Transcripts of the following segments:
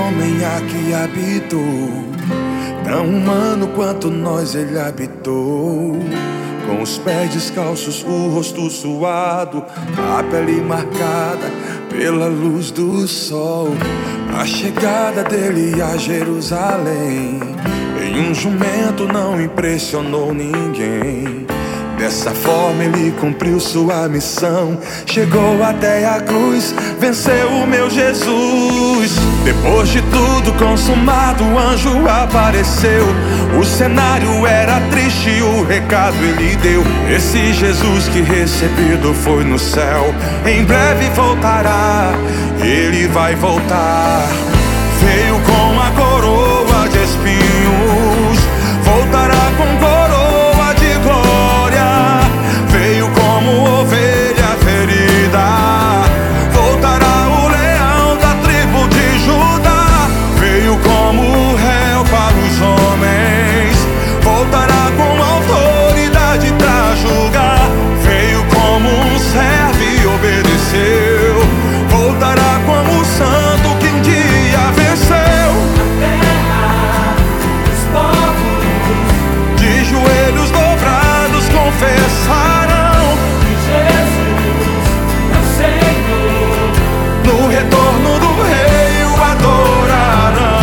homem aqui habitou, tão humano quanto nós ele habitou. Com os pés descalços, o rosto suado, a pele marcada pela luz do sol. A chegada dele a Jerusalém em um jumento não impressionou ninguém. Dessa forma ele cumpriu sua missão, chegou até a cruz, venceu o meu Jesus. Depois de tudo consumado, o anjo apareceu. O cenário era triste, o recado ele deu: esse Jesus que recebido foi no céu, em breve voltará, ele vai voltar. Veio com a coroa de espinhos, voltará com coroa de glória. Veio como ovelha ferida, voltará o leão da tribo de Judá. Veio como réu para os homens, voltará com autoridade para julgar. Veio como um servo e obedeceu, voltará como o santo que um dia venceu. A terra, os povos, de joelhos dobrados confessarão que Jesus é o Senhor. no retorno do rei o adorarão.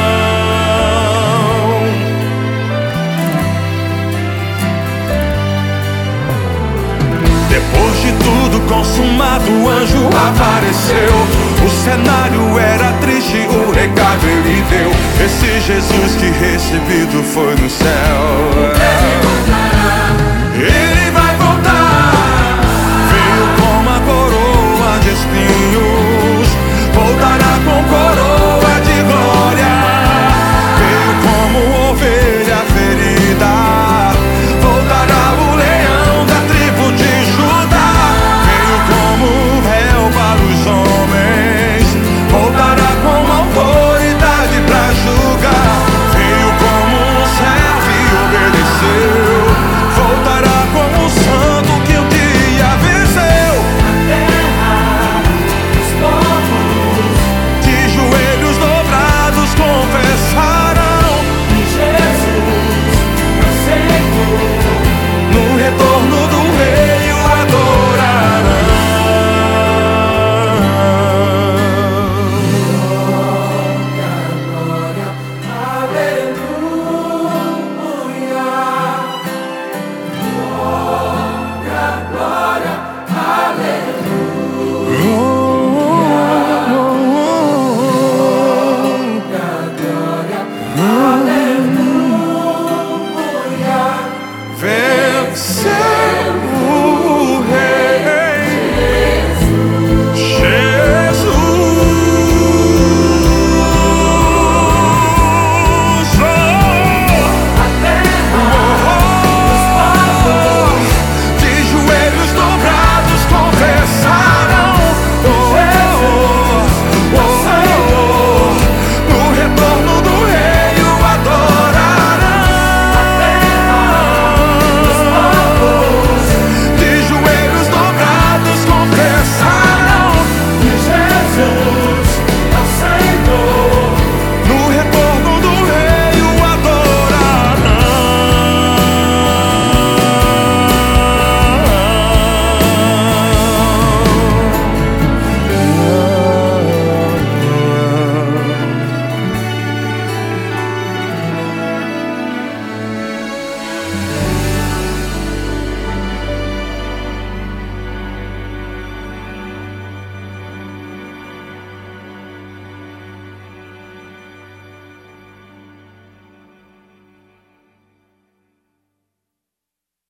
Depois de tudo consumado, o anjo apareceu. O cenário era triste, o recado ele deu: esse Jesus que recebido foi no céu.